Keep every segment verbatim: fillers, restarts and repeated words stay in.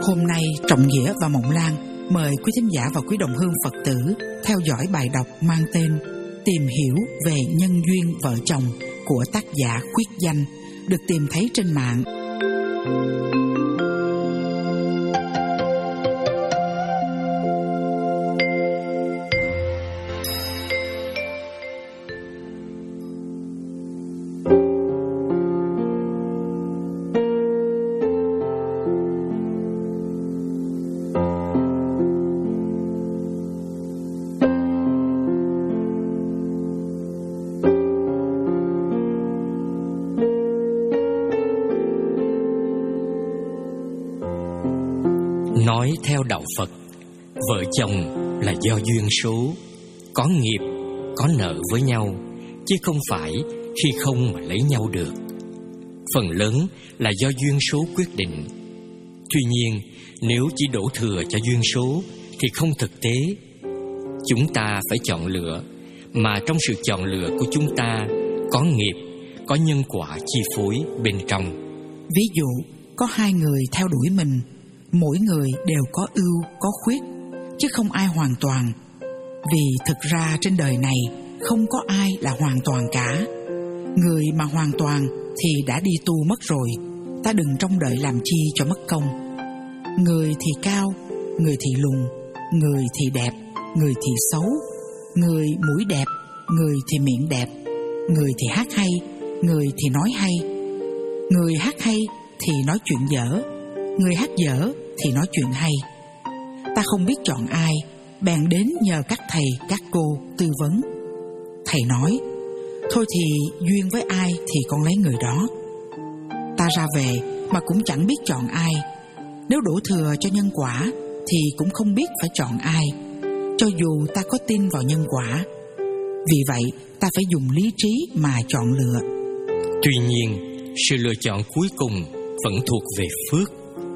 Hôm nay Trọng Nghĩa và Mộng Lan mời quý thính giả và quý đồng hương Phật tử theo dõi bài đọc mang tên Tìm hiểu về nhân duyên vợ chồng của tác giả Khuyết Danh, được tìm thấy trên mạng. Nói theo đạo Phật, vợ chồng là do duyên số, có nghiệp, có nợ với nhau, chứ không phải khi không mà lấy nhau được. Phần lớn là do duyên số quyết định. Tuy nhiên, nếu chỉ đổ thừa cho duyên số thì không thực tế. Chúng ta phải chọn lựa, mà trong sự chọn lựa của chúng ta có nghiệp, có nhân quả chi phối bên trong. Ví dụ, có hai người theo đuổi mình, mỗi người đều có ưu, có khuyết, chứ không ai hoàn toàn. Vì thực ra trên đời này không có ai là hoàn toàn cả. Người mà hoàn toàn thì đã đi tu mất rồi, ta đừng trông đợi làm chi cho mất công. Người thì cao, người thì lùn, người thì đẹp, người thì xấu, người mũi đẹp, người thì miệng đẹp, người thì hát hay, người thì nói hay. Người hát hay thì nói chuyện dở, người hát dở thì nói chuyện hay. Ta không biết chọn ai, bèn đến nhờ các thầy, các cô tư vấn. Thầy nói, thôi thì duyên với ai thì con lấy người đó. Ta ra về mà cũng chẳng biết chọn ai. Nếu đổ thừa cho nhân quả thì cũng không biết phải chọn ai, cho dù ta có tin vào nhân quả. Vì vậy ta phải dùng lý trí mà chọn lựa. Tuy nhiên, sự lựa chọn cuối cùng vẫn thuộc về phước.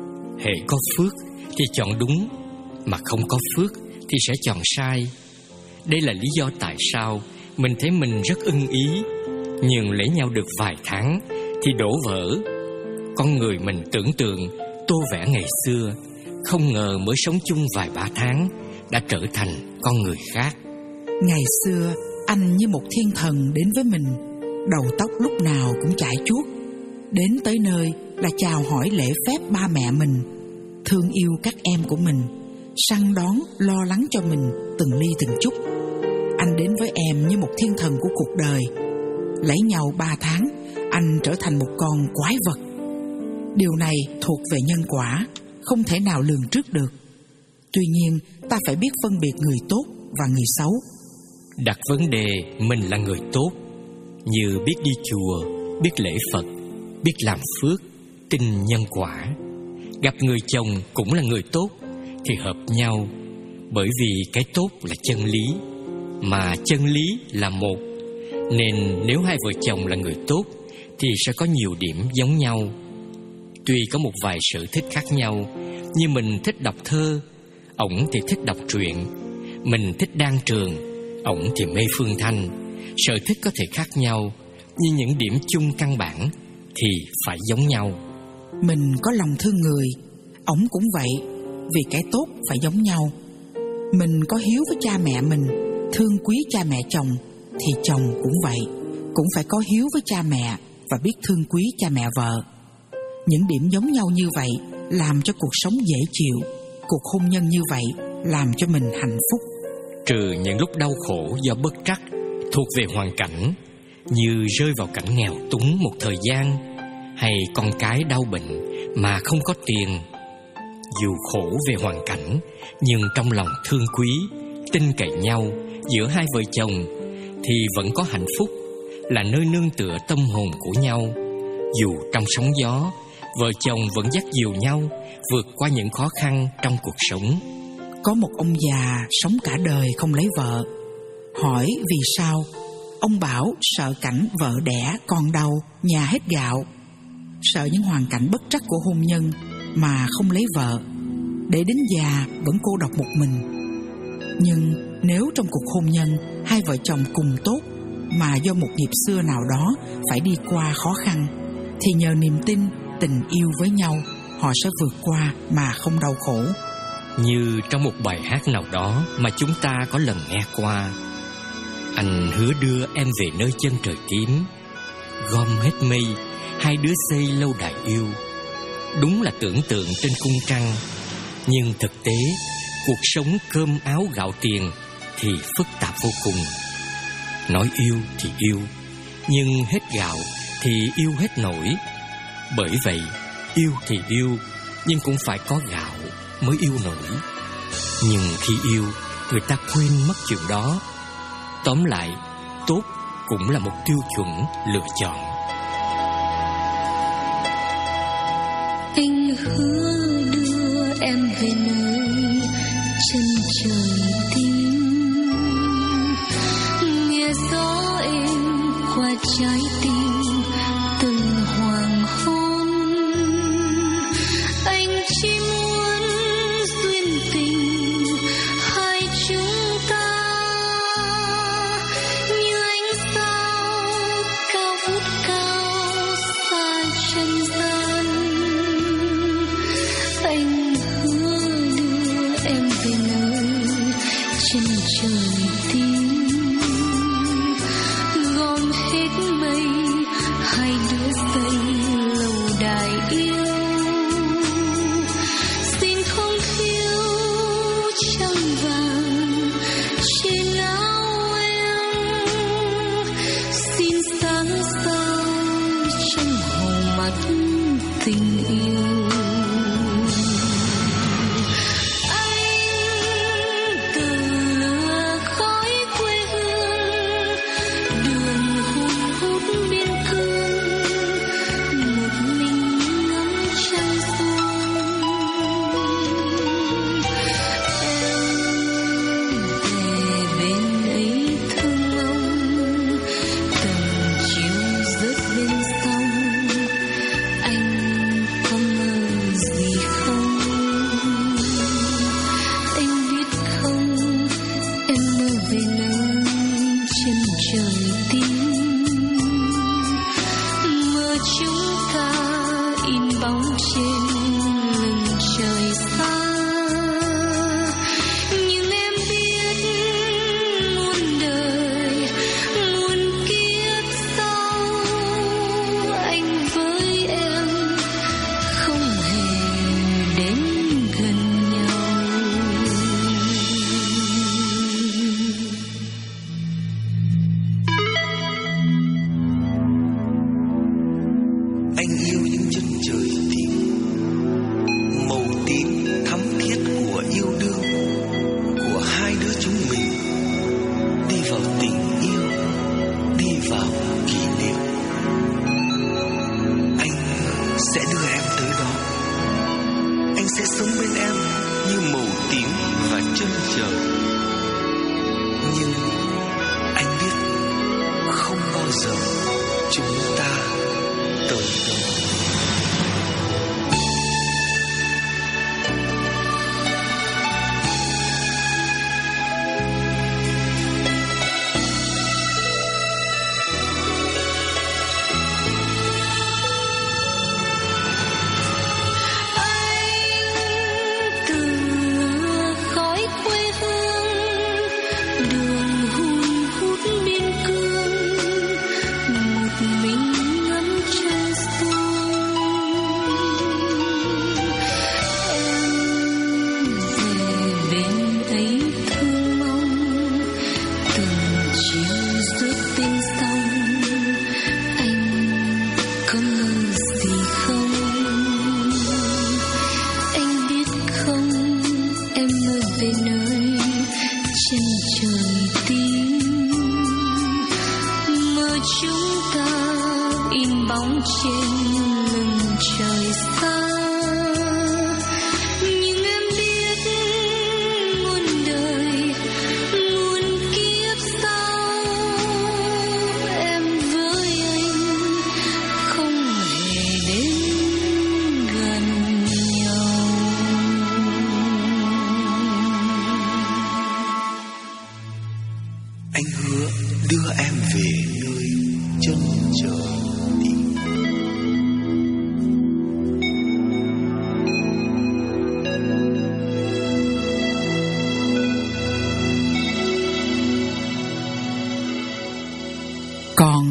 Hễ có phước thì chọn đúng, mà không có phước thì sẽ chọn sai. Đây là lý do tại sao mình thấy mình rất ưng ý, nhưng lấy nhau được vài tháng thì đổ vỡ. Con người mình tưởng tượng tô vẽ ngày xưa, không ngờ mới sống chung vài ba tháng đã trở thành con người khác. Ngày xưa anh như một thiên thần đến với mình, đầu tóc lúc nào cũng chải chuốt. Đến tới nơi là chào hỏi lễ phép ba mẹ mình, thương yêu các em của mình, săn đón, lo lắng cho mình từng ly từng chút. Anh đến với em như một thiên thần của cuộc đời. Lấy nhau ba tháng, anh trở thành một con quái vật. Điều này thuộc về nhân quả, không thể nào lường trước được. Tuy nhiên, ta phải biết phân biệt người tốt và người xấu. Đặt vấn đề mình là người tốt, như biết đi chùa, biết lễ Phật, biết làm phước, tin nhân quả. Gặp người chồng cũng là người tốt thì hợp nhau, bởi vì cái tốt là chân lý, mà chân lý là một. Nên nếu hai vợ chồng là người tốt thì sẽ có nhiều điểm giống nhau. Tuy có một vài sở thích khác nhau, như mình thích đọc thơ, ổng thì thích đọc truyện. Mình thích đan trường, ổng thì mê Phương Thanh. Sở thích có thể khác nhau, nhưng những điểm chung căn bản thì phải giống nhau. Mình có lòng thương người, ổng cũng vậy, vì cái tốt phải giống nhau. Mình có hiếu với cha mẹ mình, thương quý cha mẹ chồng, thì chồng cũng vậy, cũng phải có hiếu với cha mẹ và biết thương quý cha mẹ vợ. Những điểm giống nhau như vậy làm cho cuộc sống dễ chịu, cuộc hôn nhân như vậy làm cho mình hạnh phúc. Trừ những lúc đau khổ do bất trắc, thuộc về hoàn cảnh, như rơi vào cảnh nghèo túng một thời gian, hay con cái đau bệnh mà không có tiền. Dù khổ về hoàn cảnh, nhưng trong lòng thương quý, tin cậy nhau giữa hai vợ chồng thì vẫn có hạnh phúc, là nơi nương tựa tâm hồn của nhau. Dù trong sóng gió, vợ chồng vẫn dắt dìu nhau vượt qua những khó khăn trong cuộc sống. Có một ông già sống cả đời không lấy vợ. Hỏi vì sao? Ông bảo sợ cảnh vợ đẻ con đau, nhà hết gạo. Sợ những hoàn cảnh bất trắc của hôn nhân mà không lấy vợ, để đến già vẫn cô độc một mình. Nhưng nếu trong cuộc hôn nhân hai vợ chồng cùng tốt, mà do một nghiệp xưa nào đó phải đi qua khó khăn, thì nhờ niềm tin, tình yêu với nhau họ sẽ vượt qua mà không đau khổ. Như trong một bài hát nào đó mà chúng ta có lần nghe qua: anh hứa đưa em về nơi chân trời tím, gom hết mây, hai đứa xây lâu đài yêu. Đúng là tưởng tượng trên cung trăng, nhưng thực tế cuộc sống cơm áo gạo tiền thì phức tạp vô cùng. Nói yêu thì yêu, nhưng hết gạo thì yêu hết nổi. Bởi vậy yêu thì yêu, nhưng cũng phải có gạo mới yêu nổi. Nhưng khi yêu, người ta quên mất chuyện đó. Tóm lại, tốt cũng là một tiêu chuẩn lựa chọn. Anh hứa đưa em về nơi chân trời tím, nghe gió êm qua trái tim từng hoàng hôn. Anh chỉ muốn duyên tình hai chúng ta, như ánh sao cao vút cao xa chân gian. Anh hứa đưa em về nơi chân trời tím, gom hết mây, hai đứa xây lâu đài yêu. Xin không thiếu trăng vàng trên áo em, xin sáng sao trong hồng mắt tình yêu.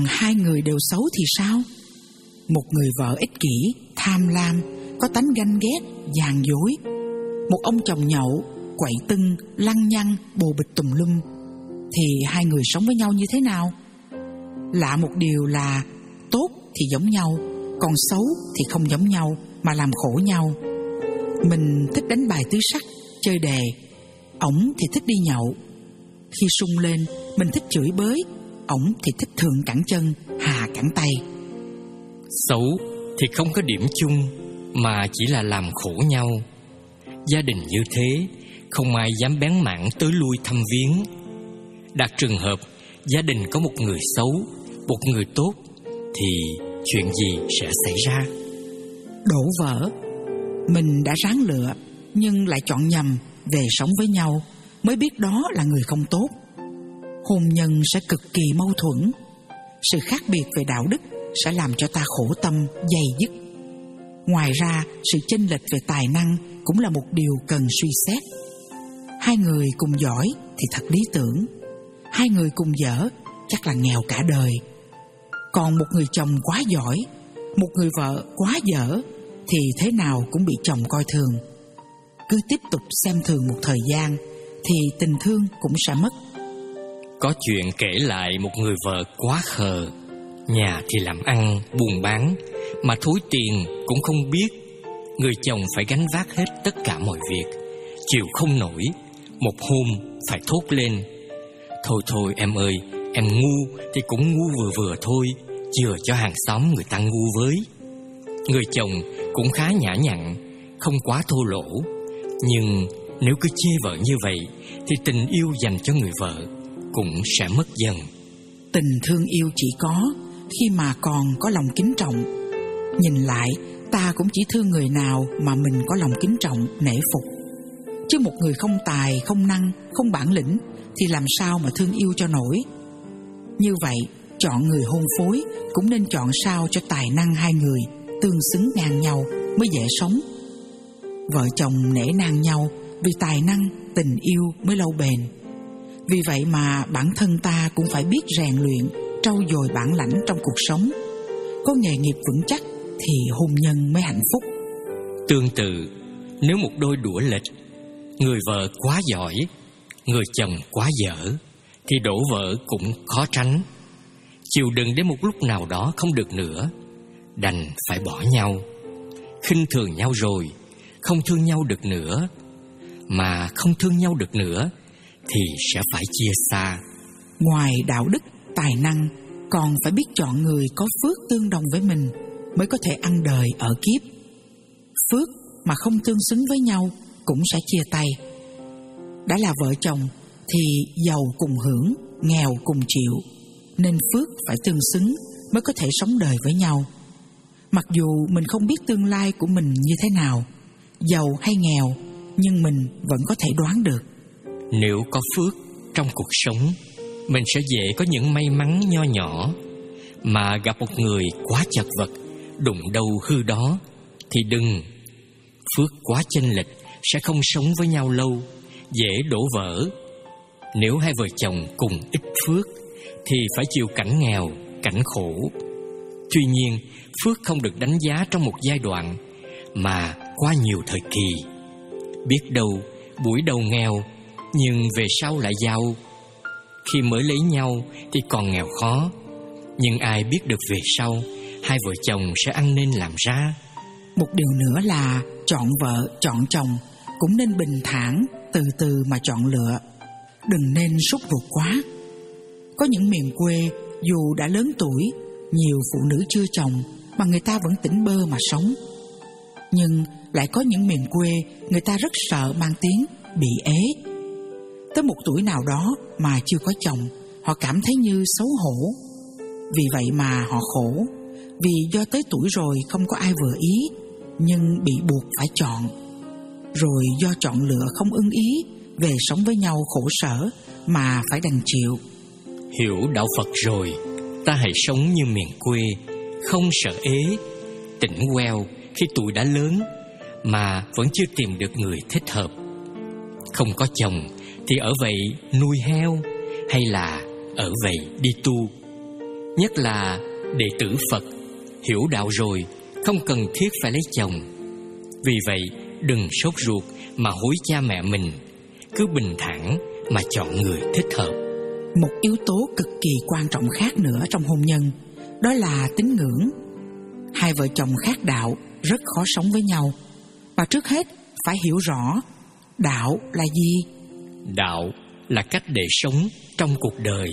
hai người đều xấu thì sao? Một người vợ ích kỷ, tham lam, có tánh ganh ghét, gian dối. Một ông chồng nhậu, quậy tưng, lăng nhăng, bồ bịch tùm lum. Thì hai người sống với nhau như thế nào? Lạ một điều là tốt thì giống nhau, còn xấu thì không giống nhau mà làm khổ nhau. Mình thích đánh bài tứ sắc, chơi đề. Ổng thì thích đi nhậu. Khi sung lên, mình thích chửi bới. Ổng thì thích thượng cẳng chân, hạ cẳng tay. Xấu thì không có điểm chung, mà chỉ là làm khổ nhau. Gia đình như thế, không ai dám bén mảng tới lui thăm viếng. Đặt trường hợp gia đình có một người xấu, một người tốt, thì chuyện gì sẽ xảy ra? Đổ vỡ. Mình đã ráng lựa, nhưng lại chọn nhầm về sống với nhau, mới biết đó là người không tốt. Hôn nhân sẽ cực kỳ mâu thuẫn. Sự khác biệt về đạo đức sẽ làm cho ta khổ tâm, dày dứt. Ngoài ra, sự chênh lệch về tài năng cũng là một điều cần suy xét. Hai người cùng giỏi thì thật lý tưởng. Hai người cùng dở chắc là nghèo cả đời. Còn một người chồng quá giỏi, một người vợ quá dở, thì thế nào cũng bị chồng coi thường. Cứ tiếp tục xem thường một thời gian thì tình thương cũng sẽ mất. Có chuyện kể lại một người vợ quá khờ. Nhà thì làm ăn, buôn bán, mà thối tiền cũng không biết. Người chồng phải gánh vác hết tất cả mọi việc. Chịu không nổi, một hôm phải thốt lên: Thôi thôi em ơi, em ngu thì cũng ngu vừa vừa thôi, chừa cho hàng xóm người ta ngu với. Người chồng cũng khá nhã nhặn, không quá thô lỗ. Nhưng nếu cứ chê vợ như vậy thì tình yêu dành cho người vợ cũng sẽ mất dần. Tình thương yêu chỉ có khi mà còn có lòng kính trọng. Nhìn lại, ta cũng chỉ thương người nào mà mình có lòng kính trọng, nể phục. Chứ một người không tài, không năng, không bản lĩnh thì làm sao mà thương yêu cho nổi. Như vậy, chọn người hôn phối cũng nên chọn sao cho tài năng hai người tương xứng ngang nhau mới dễ sống. Vợ chồng nể nang nhau vì tài năng, tình yêu mới lâu bền. Vì vậy mà bản thân ta cũng phải biết rèn luyện, trau dồi bản lãnh trong cuộc sống. Có nghề nghiệp vững chắc thì hôn nhân mới hạnh phúc. Tương tự, nếu một đôi đũa lệch, người vợ quá giỏi, người chồng quá dở, thì đổ vỡ cũng khó tránh. Chịu đựng đến một lúc nào đó không được nữa, đành phải bỏ nhau. Khinh thường nhau rồi, không thương nhau được nữa. Mà không thương nhau được nữa thì sẽ phải chia xa. Ngoài đạo đức, tài năng, còn phải biết chọn người có phước tương đồng với mình mới có thể ăn đời ở kiếp. Phước mà không tương xứng với nhau cũng sẽ chia tay. Đã là vợ chồng thì giàu cùng hưởng, nghèo cùng chịu, nên phước phải tương xứng mới có thể sống đời với nhau. Mặc dù mình không biết tương lai của mình như thế nào, giàu hay nghèo, nhưng mình vẫn có thể đoán được. Nếu có phước trong cuộc sống, mình sẽ dễ có những may mắn nho nhỏ. Mà gặp một người quá chật vật, đụng đâu hư đó, thì đừng. Phước quá chênh lệch sẽ không sống với nhau lâu, dễ đổ vỡ. Nếu hai vợ chồng cùng ít phước thì phải chịu cảnh nghèo, cảnh khổ. Tuy nhiên, phước không được đánh giá trong một giai đoạn, mà qua nhiều thời kỳ. Biết đâu buổi đầu nghèo, nhưng về sau lại giàu. Khi mới lấy nhau thì còn nghèo khó, nhưng ai biết được về sau hai vợ chồng sẽ ăn nên làm ra. Một điều nữa là chọn vợ, chọn chồng cũng nên bình thản, từ từ mà chọn lựa. Đừng nên sốt ruột quá. Có những miền quê dù đã lớn tuổi, nhiều phụ nữ chưa chồng mà người ta vẫn tỉnh bơ mà sống. Nhưng lại có những miền quê người ta rất sợ mang tiếng bị ế. Tới một tuổi nào đó mà chưa có chồng, họ cảm thấy như xấu hổ. Vì vậy mà họ khổ, vì do tới tuổi rồi không có ai vừa ý, nhưng bị buộc phải chọn. Rồi do chọn lựa không ưng ý, về sống với nhau khổ sở mà phải đành chịu. Hiểu đạo Phật rồi, ta hãy sống như miền quê, không sợ ế, tỉnh queo khi tuổi đã lớn mà vẫn chưa tìm được người thích hợp. Không có chồng thì ở vậy nuôi heo, hay là ở vậy đi tu. Nhất là đệ tử Phật hiểu đạo rồi không cần thiết phải lấy chồng. Vì vậy đừng sốt ruột mà hối cha mẹ mình, cứ bình thản mà chọn người thích hợp. Một yếu tố cực kỳ quan trọng khác nữa trong hôn nhân, đó là tín ngưỡng. Hai vợ chồng khác đạo rất khó sống với nhau. Và trước hết phải hiểu rõ đạo là gì. Đạo là cách để sống trong cuộc đời.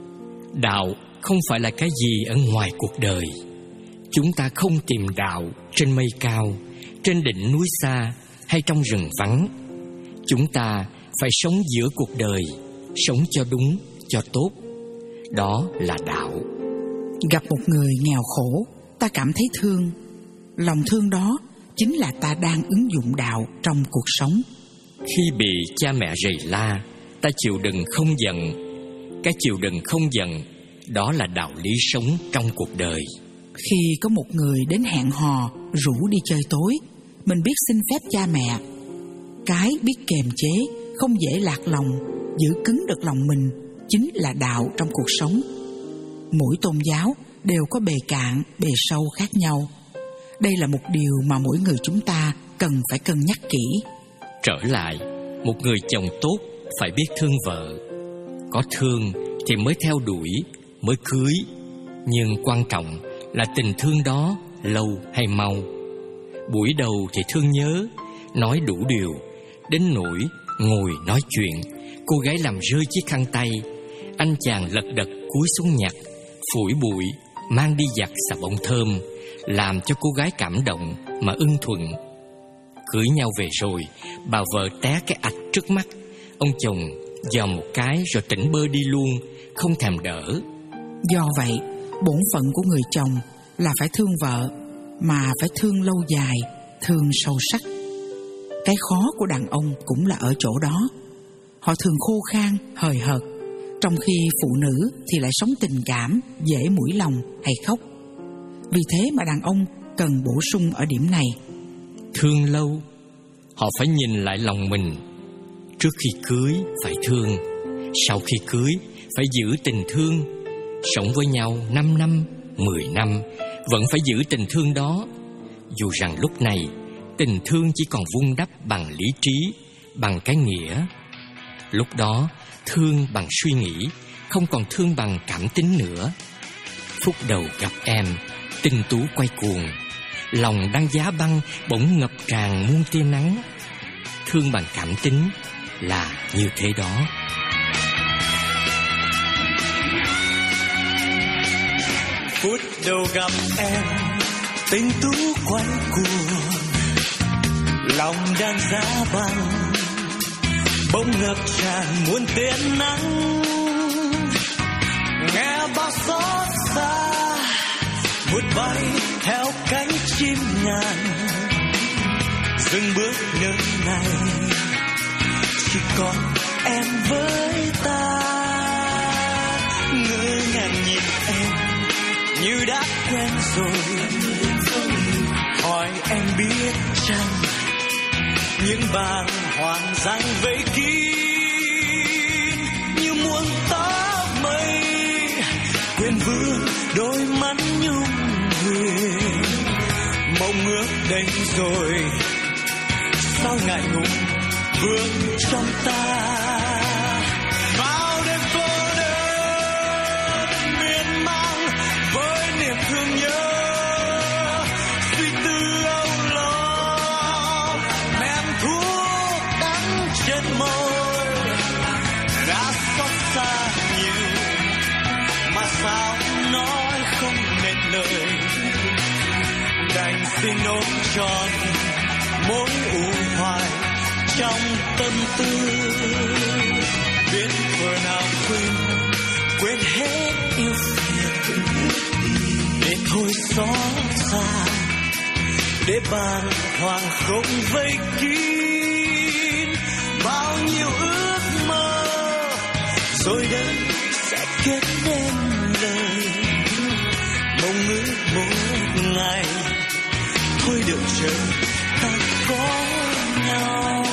Đạo không phải là cái gì ở ngoài cuộc đời. Chúng ta không tìm đạo trên mây cao, trên đỉnh núi xa hay trong rừng vắng. Chúng ta phải sống giữa cuộc đời, sống cho đúng, cho tốt. Đó là đạo. Gặp một người nghèo khổ, ta cảm thấy thương. Lòng thương đó chính là ta đang ứng dụng đạo trong cuộc sống. Khi bị cha mẹ rầy la, ta chịu đựng không giận. Cái chịu đựng không giận, đó là đạo lý sống trong cuộc đời. Khi có một người đến hẹn hò rủ đi chơi tối, mình biết xin phép cha mẹ. Cái biết kềm chế, không dễ lạc lòng, giữ cứng được lòng mình chính là đạo trong cuộc sống. Mỗi tôn giáo đều có bề cạn, bề sâu khác nhau. Đây là một điều mà mỗi người chúng ta cần phải cân nhắc kỹ. Trở lại, một người chồng tốt phải biết thương vợ. Có thương thì mới theo đuổi, mới cưới. Nhưng quan trọng là tình thương đó lâu hay mau. Buổi đầu thì thương nhớ, nói đủ điều, đến nỗi ngồi nói chuyện, cô gái làm rơi chiếc khăn tay, anh chàng lật đật cúi xuống nhặt, phủi bụi, mang đi giặt xà bông thơm, làm cho cô gái cảm động mà ưng thuận. Cưới nhau về rồi, bà vợ té cái ạch trước mắt, ông chồng dòm một cái rồi tỉnh bơ đi luôn, không thèm đỡ. Do vậy, bổn phận của người chồng là phải thương vợ, mà phải thương lâu dài, thương sâu sắc. Cái khó của đàn ông cũng là ở chỗ đó. Họ thường khô khan, hời hợt, trong khi phụ nữ thì lại sống tình cảm, dễ mũi lòng hay khóc. Vì thế mà đàn ông cần bổ sung ở điểm này. Thương lâu, họ phải nhìn lại lòng mình. Trước khi cưới phải thương, sau khi cưới phải giữ tình thương. Sống với nhau năm năm, mười năm, vẫn phải giữ tình thương đó. Dù rằng lúc này tình thương chỉ còn vun đắp bằng lý trí, bằng cái nghĩa. Lúc đó thương bằng suy nghĩ, không còn thương bằng cảm tính nữa. Phút đầu gặp em, tình tú quay cuồng, lòng đang giá băng bỗng ngập tràn muôn tia nắng. Thương bằng cảm tính là như thế đó. Phút đầu gặp em, tình tú quay cuồng, lòng đang giá băng bỗng ngập tràn muôn tia nắng. Nghe bao xót xa vút bay theo cánh chim ngàn, dừng bước nơi này chỉ còn em với ta. Ngỡ ngàng nhìn em như đã quen rồi, hỏi em biết chăng những bàng hoàng dang vây kín như muôn tóc mây, quên vương đôi mắt nhung huyền. Mộng ước đây rồi sao ngại ngùng vương trong ta. Bao đêm cô đơn miên man với niềm thương nhớ, suy tư âu lo men thuốc đắng trên môi. Đã xót xa nhiều mà sao nói không nên lời, đành xin ôm trọn mỗi u hoài trong tâm tư. Biết vừa nào quên quên hết yêu phiền, để thôi xót xa, để bàng hoàng không vây kín bao nhiêu ước mơ, rồi đây sẽ kết nên lời. Mong ước một ngày thôi đợi chờ ta có nhau.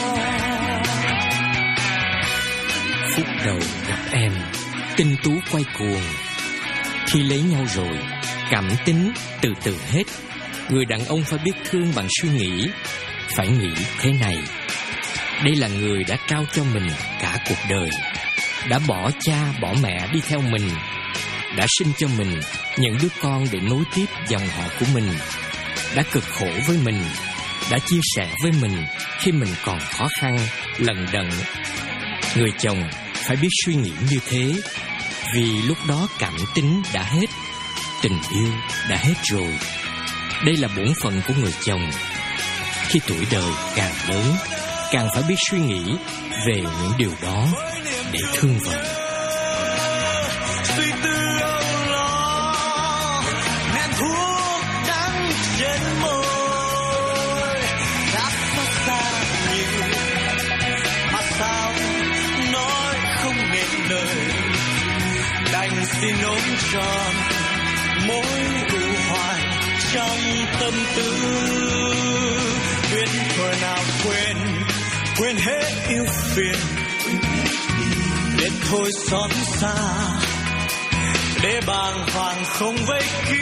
Phút đầu gặp em, tinh tú quay cuồng, Khi lấy nhau rồi, cảm tính từ từ hết. Người đàn ông phải biết thương bằng suy nghĩ. Phải nghĩ thế này: đây là người đã trao cho mình cả cuộc đời, đã bỏ cha bỏ mẹ đi theo mình, đã sinh cho mình những đứa con để nối tiếp dòng họ của mình, đã cực khổ với mình, đã chia sẻ với mình khi mình còn khó khăn, lận đận. Người chồng phải biết suy nghĩ như thế, vì lúc đó cảm tính đã hết, tình yêu đã hết rồi. Đây là bổn phận của người chồng. Khi tuổi đời càng lớn, càng phải biết suy nghĩ về những điều đó để thương vợ. Suy tư âu lo, ngàn thuốc đắng trên môi, đã xót xa nhiều mà sao nói không nên lời. Đành xin ôm tròn mối ưu hoài trong tâm tư. Biết thuở nào quên, quên hết yêu phiền, để thôi xót xa, để bàng hoàng không vây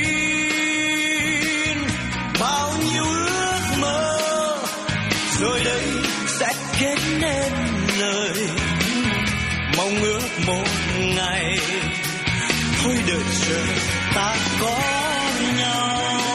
kín bao nhiêu ước mơ, rồi đây sẽ kết nên lời mong ước một ngày thôi đợi chờ ta có nhau.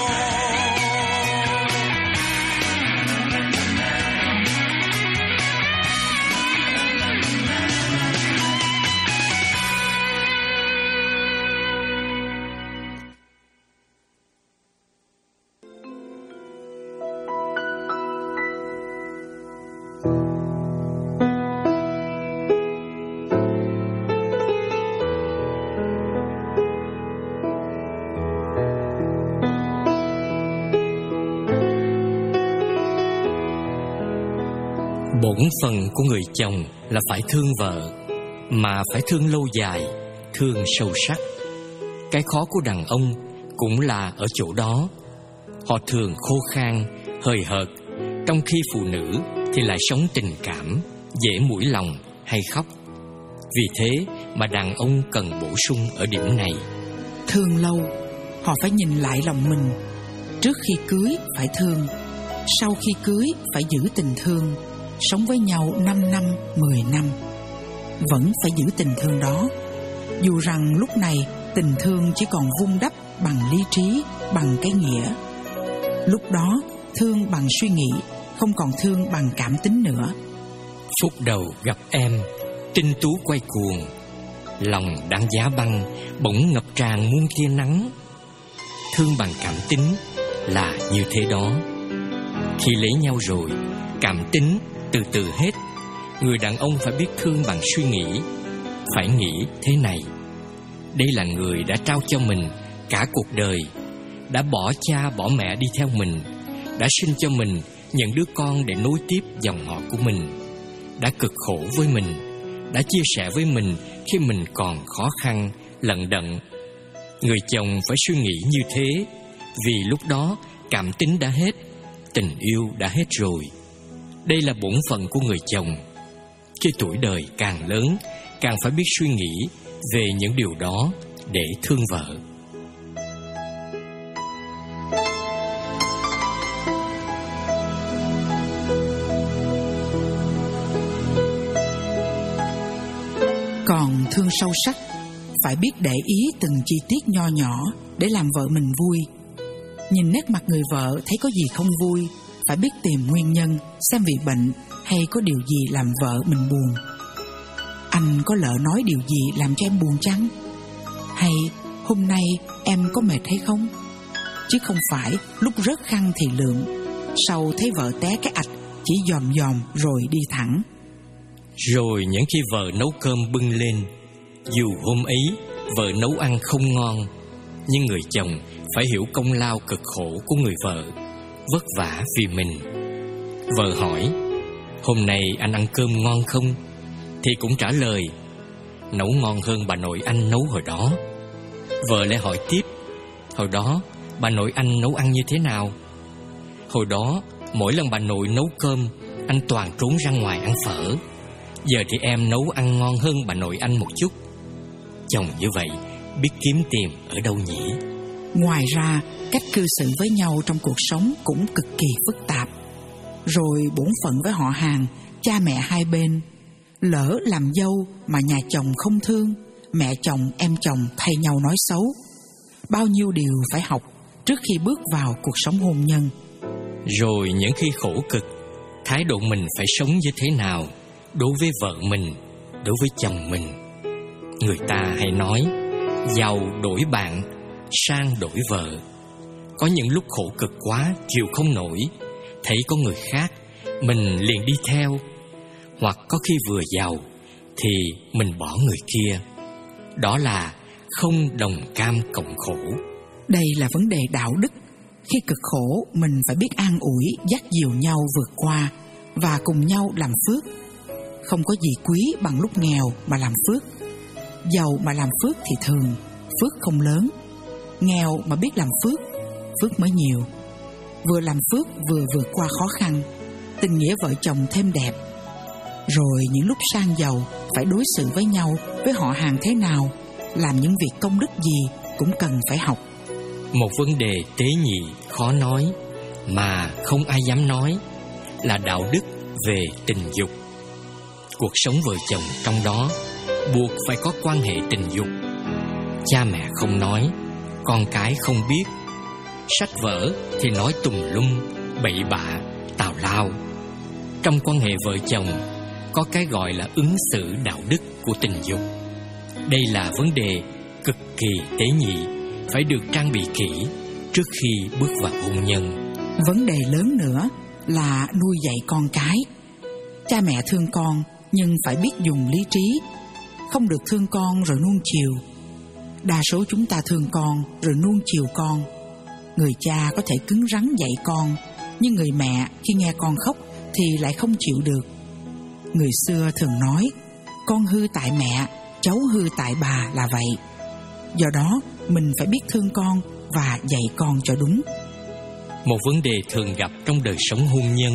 Bổn phận của người chồng là phải thương vợ, mà phải thương lâu dài, thương sâu sắc. Cái khó của đàn ông cũng là ở chỗ đó. Họ thường khô khan, hời hợt, trong khi phụ nữ thì lại sống tình cảm, dễ mũi lòng hay khóc. Vì thế mà đàn ông cần bổ sung ở điểm này. Thương lâu, họ phải nhìn lại lòng mình. Trước khi cưới phải thương, sau khi cưới phải giữ tình thương. Sống với nhau năm năm, mười năm, vẫn phải giữ tình thương đó. Dù rằng lúc này tình thương chỉ còn vun đắp bằng lý trí, bằng cái nghĩa. Lúc đó thương bằng suy nghĩ, không còn thương bằng cảm tính nữa. Phút đầu gặp em, tinh tú quay cuồng, lòng đáng giá băng bỗng ngập tràn muôn tia nắng. Thương bằng cảm tính là như thế đó. Khi lấy nhau rồi, cảm tính từ từ hết. Người đàn ông phải biết thương bằng suy nghĩ. Phải nghĩ thế này: đây là người đã trao cho mình cả cuộc đời, đã bỏ cha bỏ mẹ đi theo mình, đã sinh cho mình những đứa con để nối tiếp dòng họ của mình, đã cực khổ với mình, đã chia sẻ với mình khi mình còn khó khăn, lận đận. Người chồng phải suy nghĩ như thế, vì lúc đó cảm tính đã hết, tình yêu đã hết rồi. Đây là bổn phận của người chồng. Khi tuổi đời càng lớn, càng phải biết suy nghĩ về những điều đó để thương vợ. Còn thương sâu sắc, phải biết để ý từng chi tiết nho nhỏ để làm vợ mình vui. Nhìn nét mặt người vợ thấy có gì không vui, phải biết tìm nguyên nhân, xem vì bệnh hay có điều gì làm vợ mình buồn. Anh có lỡ nói điều gì làm cho em buồn chăng? Hay hôm nay em có mệt hay không? Chứ không phải lúc rớt khăn thì lượm, sau thấy vợ té cái ạch chỉ dòm dòm rồi đi thẳng. Rồi những khi vợ nấu cơm bưng lên, dù hôm ấy vợ nấu ăn không ngon, nhưng người chồng phải hiểu công lao cực khổ của người vợ, vất vả vì mình. Vợ hỏi: hôm nay anh ăn cơm ngon không? Thì cũng trả lời: nấu ngon hơn bà nội anh nấu hồi đó. Vợ lại hỏi tiếp: hồi đó bà nội anh nấu ăn như thế nào? Hồi đó mỗi lần bà nội nấu cơm, anh toàn trốn ra ngoài ăn phở. Giờ thì em nấu ăn ngon hơn bà nội anh một chút. Chồng như vậy biết kiếm tiền ở đâu nhỉ? Ngoài ra, cách cư xử với nhau trong cuộc sống cũng cực kỳ phức tạp. Rồi bổn phận với họ hàng, cha mẹ hai bên. Lỡ làm dâu mà nhà chồng không thương, mẹ chồng em chồng thay nhau nói xấu. Bao nhiêu điều phải học trước khi bước vào cuộc sống hôn nhân. Rồi những khi khổ cực, thái độ mình phải sống như thế nào đối với vợ mình, đối với chồng mình. Người ta hay nói, giàu đổi bạn, sang đổi vợ. Có những lúc khổ cực quá, chịu không nổi, thấy có người khác, mình liền đi theo. Hoặc có khi vừa giàu thì mình bỏ người kia. Đó là không đồng cam cộng khổ. Đây là vấn đề đạo đức. Khi cực khổ, mình phải biết an ủi, dắt dìu nhau vượt qua và cùng nhau làm phước. Không có gì quý bằng lúc nghèo mà làm phước. Giàu mà làm phước thì thường, phước không lớn. Nghèo mà biết làm phước, phước mới nhiều. Vừa làm phước vừa vượt qua khó khăn, tình nghĩa vợ chồng thêm đẹp. Rồi những lúc sang giàu, phải đối xử với nhau, với họ hàng thế nào, làm những việc công đức gì cũng cần phải học. Một vấn đề tế nhị khó nói mà không ai dám nói là đạo đức về tình dục. Cuộc sống vợ chồng trong đó buộc phải có quan hệ tình dục. Cha mẹ không nói, con cái không biết. Sách vở thì nói tùm lum, bậy bạ, tào lao. Trong quan hệ vợ chồng có cái gọi là ứng xử đạo đức của tình dục. Đây là vấn đề cực kỳ tế nhị, phải được trang bị kỹ trước khi bước vào hôn nhân. Vấn đề lớn nữa là nuôi dạy con cái. Cha mẹ thương con nhưng phải biết dùng lý trí, không được thương con rồi nuông chiều. Đa số chúng ta thương con rồi nuông chiều con. Người cha có thể cứng rắn dạy con, nhưng người mẹ khi nghe con khóc thì lại không chịu được. Người xưa thường nói, con hư tại mẹ, cháu hư tại bà là vậy. Do đó, mình phải biết thương con và dạy con cho đúng. Một vấn đề thường gặp trong đời sống hôn nhân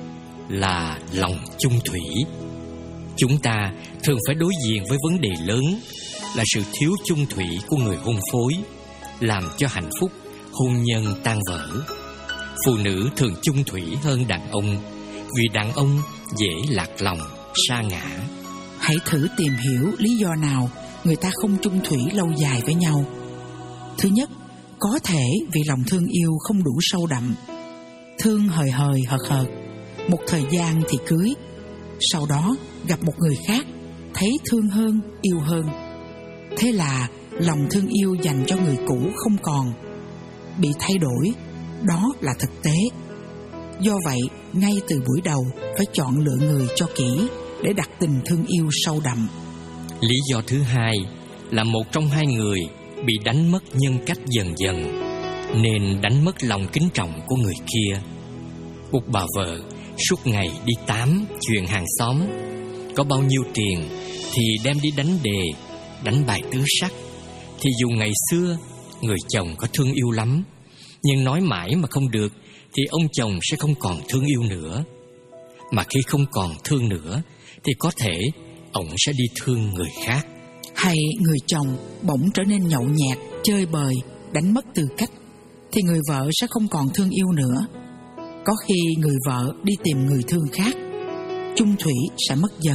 là lòng chung thủy. Chúng ta thường phải đối diện với vấn đề lớn là sự thiếu chung thủy của người hôn phối, làm cho hạnh phúc hôn nhân tan vỡ. Phụ nữ thường chung thủy hơn đàn ông, vì đàn ông dễ lạc lòng, sa ngã. Hãy thử tìm hiểu lý do nào người ta không chung thủy lâu dài với nhau. Thứ nhất, có thể vì lòng thương yêu không đủ sâu đậm. Thương hời hời hợt hợt, một thời gian thì cưới, sau đó gặp một người khác, thấy thương hơn, yêu hơn. Thế là lòng thương yêu dành cho người cũ không còn, bị thay đổi. Đó là thực tế. Do vậy, ngay từ buổi đầu phải chọn lựa người cho kỹ để đặt tình thương yêu sâu đậm. Lý do thứ hai là một trong hai người bị đánh mất nhân cách dần dần, nên đánh mất lòng kính trọng của người kia. Một bà vợ suốt ngày đi tám chuyện hàng xóm, có bao nhiêu tiền thì đem đi đánh đề, đánh bài tứ sắc. Thì dù ngày xưa người chồng có thương yêu lắm, nhưng nói mãi mà không được thì ông chồng sẽ không còn thương yêu nữa. Mà khi không còn thương nữa thì có thể ông sẽ đi thương người khác. Hay người chồng bỗng trở nên nhậu nhẹt, chơi bời, đánh mất tư cách, thì người vợ sẽ không còn thương yêu nữa. Có khi người vợ đi tìm người thương khác, chung thủy sẽ mất dần.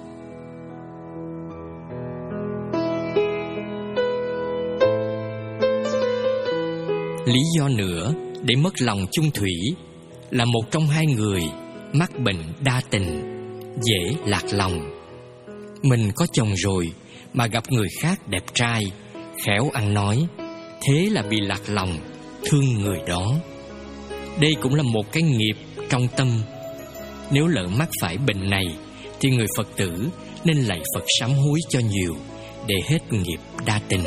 Lý do nữa để mất lòng chung thủy là một trong hai người mắc bệnh đa tình, dễ lạc lòng. Mình có chồng rồi mà gặp người khác đẹp trai, khéo ăn nói, thế là bị lạc lòng, thương người đó. Đây cũng là một cái nghiệp trong tâm. Nếu lỡ mắc phải bệnh này thì người Phật tử nên lạy Phật sám hối cho nhiều để hết nghiệp đa tình.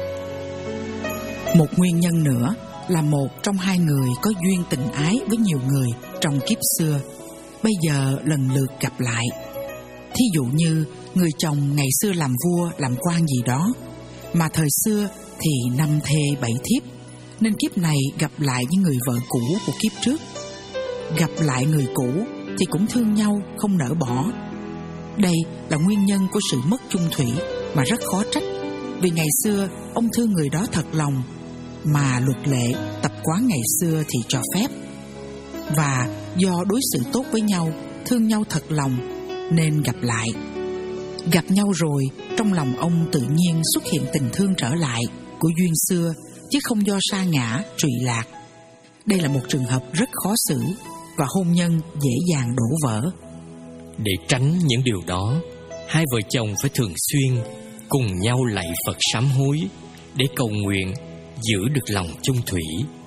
Một nguyên nhân nữa là một trong hai người có duyên tình ái với nhiều người trong kiếp xưa, bây giờ lần lượt gặp lại. Thí dụ như người chồng ngày xưa làm vua, làm quan gì đó, mà thời xưa thì năm thê bảy thiếp, nên kiếp này gặp lại những người vợ cũ của kiếp trước. Gặp lại người cũ thì cũng thương nhau, không nỡ bỏ. Đây là nguyên nhân của sự mất chung thủy mà rất khó trách. Vì ngày xưa ông thương người đó thật lòng, mà luật lệ tập quán ngày xưa thì cho phép. Và do đối xử tốt với nhau, thương nhau thật lòng, nên gặp lại. Gặp nhau rồi, trong lòng ông tự nhiên xuất hiện tình thương trở lại của duyên xưa, chứ không do sa ngã, trụy lạc. Đây là một trường hợp rất khó xử, và hôn nhân dễ dàng đổ vỡ. Để tránh những điều đó, hai vợ chồng phải thường xuyên cùng nhau lạy Phật sám hối, để cầu nguyện giữ được lòng chung thủy.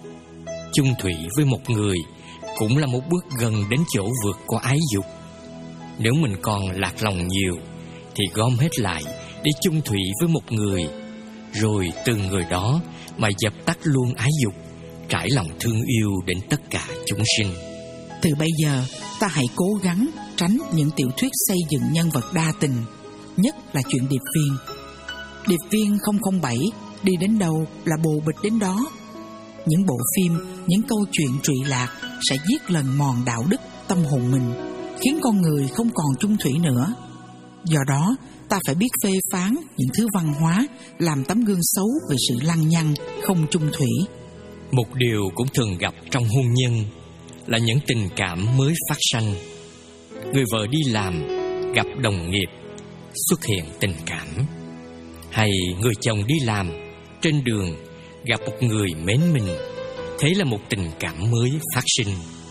Chung thủy với một người cũng là một bước gần đến chỗ vượt qua ái dục. Nếu mình còn lạc lòng nhiều, thì gom hết lại để chung thủy với một người, rồi từ người đó mà dập tắt luôn ái dục, trải lòng thương yêu đến tất cả chúng sinh. Từ bây giờ, ta hãy cố gắng tránh những tiểu thuyết xây dựng nhân vật đa tình, nhất là chuyện điệp viên. Điệp viên không không bảy đi đến đâu là bồ bịch đến đó. Những bộ phim, những câu chuyện trụy lạc sẽ giết lần mòn đạo đức tâm hồn mình, khiến con người không còn chung thủy nữa. Do đó, ta phải biết phê phán những thứ văn hóa làm tấm gương xấu về sự lăng nhăng, không chung thủy. Một điều cũng thường gặp trong hôn nhân là những tình cảm mới phát sanh. Người vợ đi làm, gặp đồng nghiệp, xuất hiện tình cảm. Hay người chồng đi làm, trên đường gặp một người mến mình, thế là một tình cảm mới phát sinh.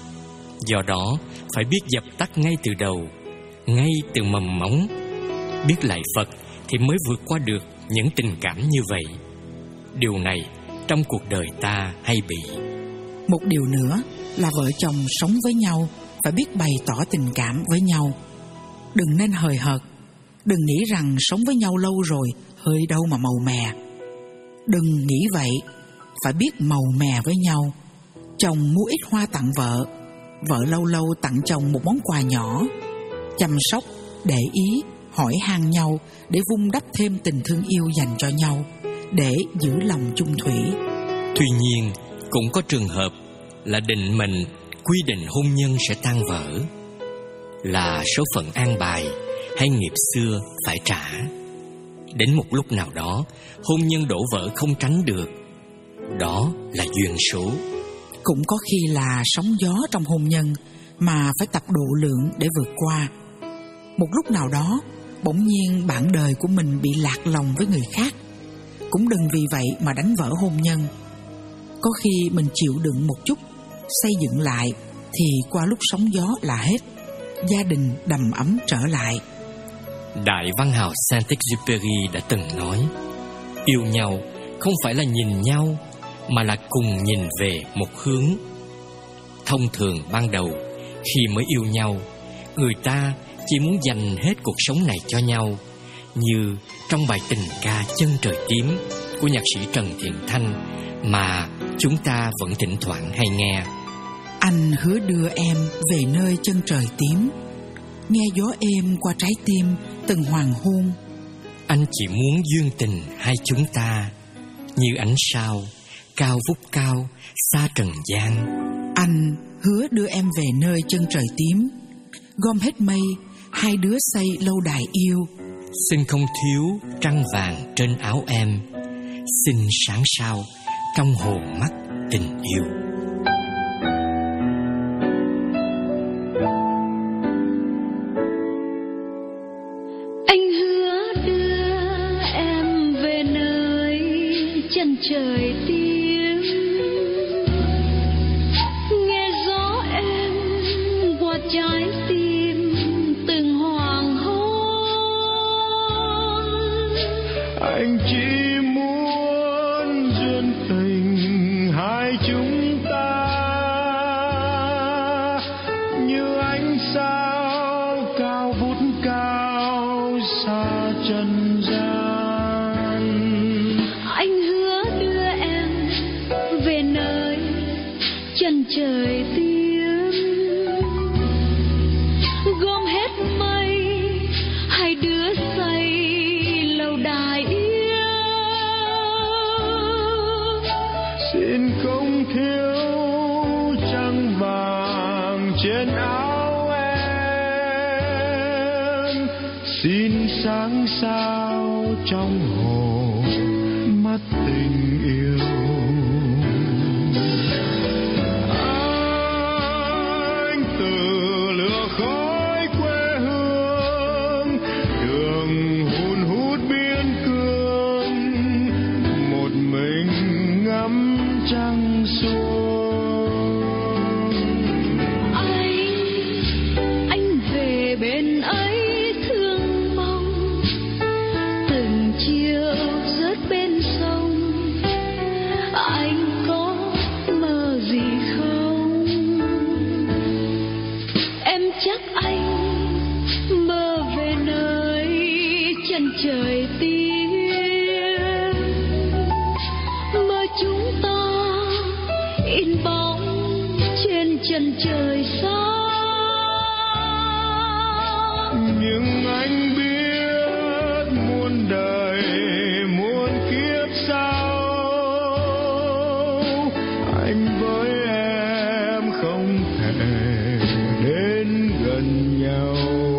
Do đó, phải biết dập tắt ngay từ đầu, ngay từ mầm móng. Biết lạy Phật thì mới vượt qua được những tình cảm như vậy. Điều này trong cuộc đời ta hay bị. Một điều nữa là vợ chồng sống với nhau phải biết bày tỏ tình cảm với nhau. Đừng nên hời hợt. Đừng nghĩ rằng sống với nhau lâu rồi hơi đâu mà màu mè. Đừng nghĩ vậy. Phải biết màu mè với nhau. Chồng mua ít hoa tặng vợ, vợ lâu lâu tặng chồng một món quà nhỏ. Chăm sóc, để ý, hỏi han nhau để vun đắp thêm tình thương yêu dành cho nhau, để giữ lòng chung thủy. Tuy nhiên, cũng có trường hợp là định mệnh quy định hôn nhân sẽ tan vỡ, là số phận an bài hay nghiệp xưa phải trả. Đến một lúc nào đó, hôn nhân đổ vỡ không tránh được. Đó là duyên số. Cũng có khi là sóng gió trong hôn nhân mà phải tập độ lượng để vượt qua. Một lúc nào đó, bỗng nhiên bạn đời của mình bị lạc lòng với người khác. Cũng đừng vì vậy mà đánh vỡ hôn nhân. Có khi mình chịu đựng một chút, xây dựng lại, thì qua lúc sóng gió là hết. Gia đình đầm ấm trở lại. Đại văn hào Saint-Exupéry đã từng nói, yêu nhau không phải là nhìn nhau, mà là cùng nhìn về một hướng. Thông thường ban đầu, khi mới yêu nhau, người ta chỉ muốn dành hết cuộc sống này cho nhau, như trong bài tình ca Chân Trời Tím của nhạc sĩ Trần Thiện Thanh mà chúng ta vẫn thỉnh thoảng hay nghe. Anh hứa đưa em về nơi chân trời tím, nghe gió êm qua trái tim từng hoàng hôn. Anh chỉ muốn duyên tình hai chúng ta, như ánh sao cao vút cao xa trần gian. Anh hứa đưa em về nơi chân trời tím, gom hết mây, hai đứa xây lâu đài yêu. Xin không thiếu trăng vàng trên áo em, xin sáng sao trong hồn mắt tình yêu. Anh hứa đưa em về nơi chân trời tím, nghe gió em qua trái tim từng hoàng hôn. Anh chỉ muốn duyên tình hai chúng ta như ánh sao cao vút cao xa trần gian. Anh hứa đưa em về nơi chân trời tím, gom hết mây, hai đứa xây lâu đài yêu. Xin không thiếu trăng vàng trên áo em, xin sáng sao trong hồn sắc tình yêu. Anh từ lửa khói quê hương, đường hun hút biên cương, một mình ngắm trăng xuống. Bên ấy thương mong từng chiều rớt bên sông, anh có mơ gì không? Em chắc anh mơ về nơi chân trời tiên, mơ chúng ta in bóng trên chân trời xa. Nhưng anh biết muôn đời muôn kiếp sau, anh với em không thể đến gần nhau.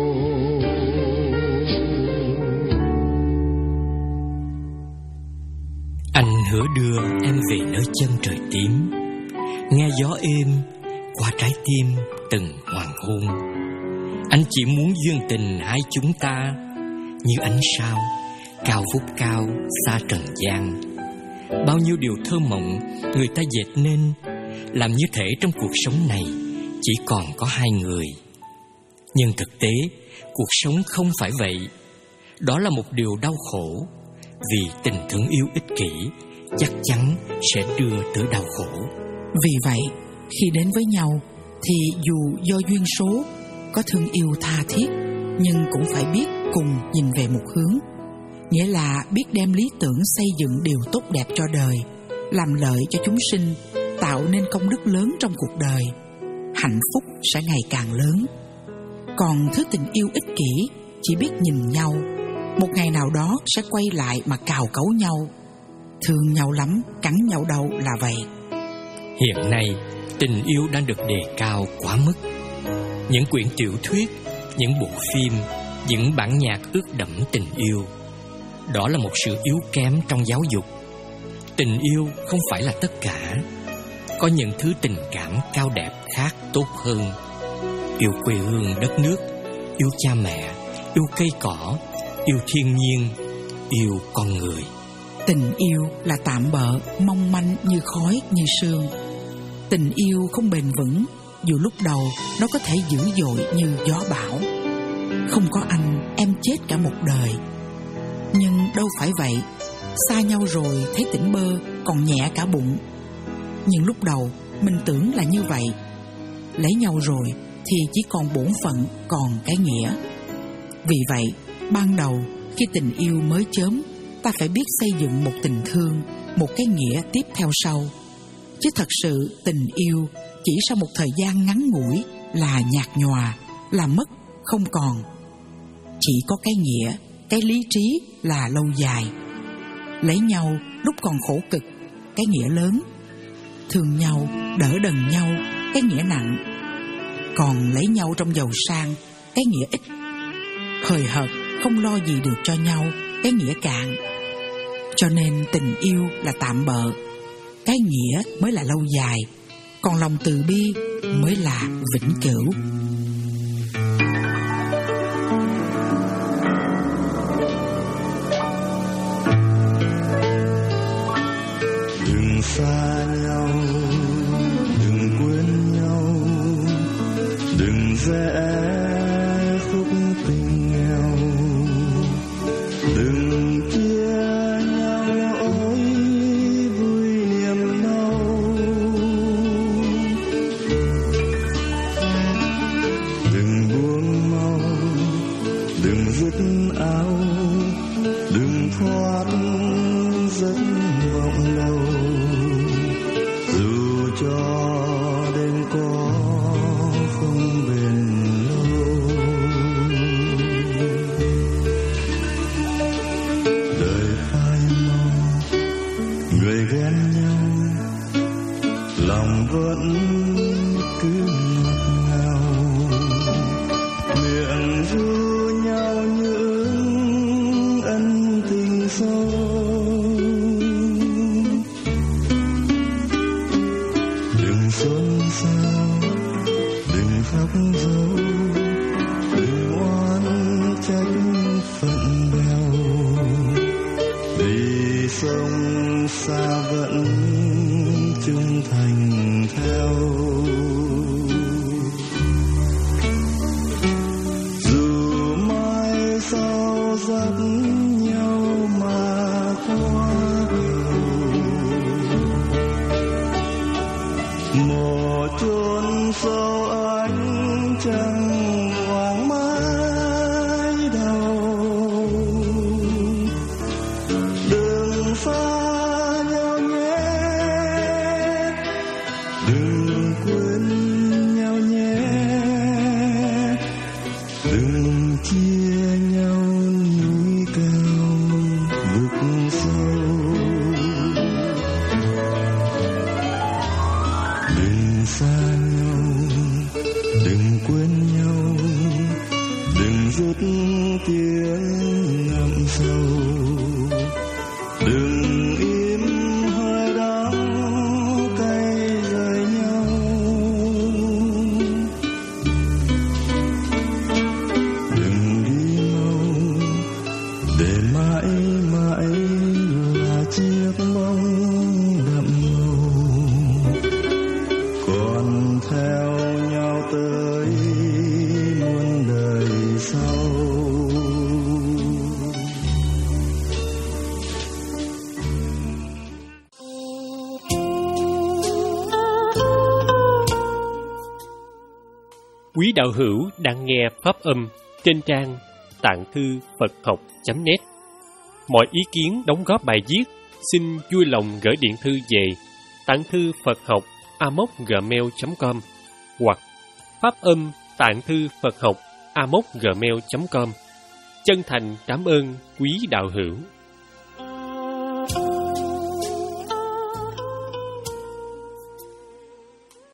Anh hứa đưa em về nơi chân trời tím, nghe gió êm qua trái tim từng hoàng hôn. Anh chỉ muốn duyên tình hai chúng ta như ánh sao cao vút cao xa trần gian. Bao nhiêu điều thơ mộng người ta dệt nên, làm như thể trong cuộc sống này chỉ còn có hai người. Nhưng thực tế cuộc sống không phải vậy. Đó là một điều đau khổ, vì tình thương yêu ích kỷ chắc chắn sẽ đưa tới đau khổ. Vì vậy khi đến với nhau thì dù do duyên số có thương yêu tha thiết, nhưng cũng phải biết cùng nhìn về một hướng, nghĩa là biết đem lý tưởng xây dựng điều tốt đẹp cho đời, làm lợi cho chúng sinh, tạo nên công đức lớn trong cuộc đời. Hạnh phúc sẽ ngày càng lớn. Còn thứ tình yêu ích kỷ chỉ biết nhìn nhau, một ngày nào đó sẽ quay lại mà cào cấu nhau, thương nhau lắm, cắn nhau đầu là vậy. Hiện nay tình yêu đang được đề cao quá mức. Những quyển tiểu thuyết, những bộ phim, những bản nhạc ướt đẫm tình yêu. Đó là một sự yếu kém trong giáo dục. Tình yêu không phải là tất cả. Có những thứ tình cảm cao đẹp khác tốt hơn. Yêu quê hương đất nước, yêu cha mẹ, yêu cây cỏ, yêu thiên nhiên, yêu con người. Tình yêu là tạm bợ, mong manh như khói, như sương. Tình yêu không bền vững, dù lúc đầu nó có thể dữ dội như gió bão. Không có anh, em chết cả một đời. Nhưng đâu phải vậy. Xa nhau rồi thấy tỉnh bơ, còn nhẹ cả bụng. Nhưng lúc đầu mình tưởng là như vậy. Lấy nhau rồi thì chỉ còn bổn phận, còn cái nghĩa. Vì vậy, ban đầu khi tình yêu mới chớm, ta phải biết xây dựng một tình thương, một cái nghĩa tiếp theo sau. Chứ thật sự tình yêu chỉ sau một thời gian ngắn ngủi là nhạt nhòa, là mất, không còn. Chỉ có cái nghĩa, cái lý trí là lâu dài. Lấy nhau lúc còn khổ cực, cái nghĩa lớn. Thương nhau, đỡ đần nhau, cái nghĩa nặng. Còn lấy nhau trong giàu sang, cái nghĩa ít. Hời hợt, không lo gì được cho nhau, cái nghĩa cạn. Cho nên tình yêu là tạm bợ, cái nghĩa mới là lâu dài, còn lòng từ bi mới là vĩnh cửu. Đừng xa nhau, đừng quên nhau, đừng vẽ khúc tình nghèo, đừng chia nhau ôi vui niềm đau. Đừng buông mau, đừng vứt áo, đừng thoát giấc mộng đâu. Dù cho đêm có không bền lâu, xa vẫn trung thành theo. Dù mai sau dắt nhau mà qua cầu, một chốn sâu ánh trăng vàng mãi đầu. Đừng xa nhau nhé, đừng quên nhau nhé, đừng chia nhau núi cao vực sâu. Đừng xa nhau, đừng quên nhau, đừng rút tiếng ngậm sâu. Đừng im hơi đắng cay rời nhau. Đừng đi mau, để mãi mãi là chiếc bóng đậm màu, còn theo nhau tới muôn đời sau. Quý đạo hữu đang nghe pháp âm trên trang tạng thư Phật học chấm net. Mọi ý kiến đóng góp bài viết xin vui lòng gửi điện thư về tạng thư Phật học a m o c gmail chấm com hoặc pháp âm tạng thư Phật học a m o c gmail chấm com. Chân thành cảm ơn quý đạo hữu.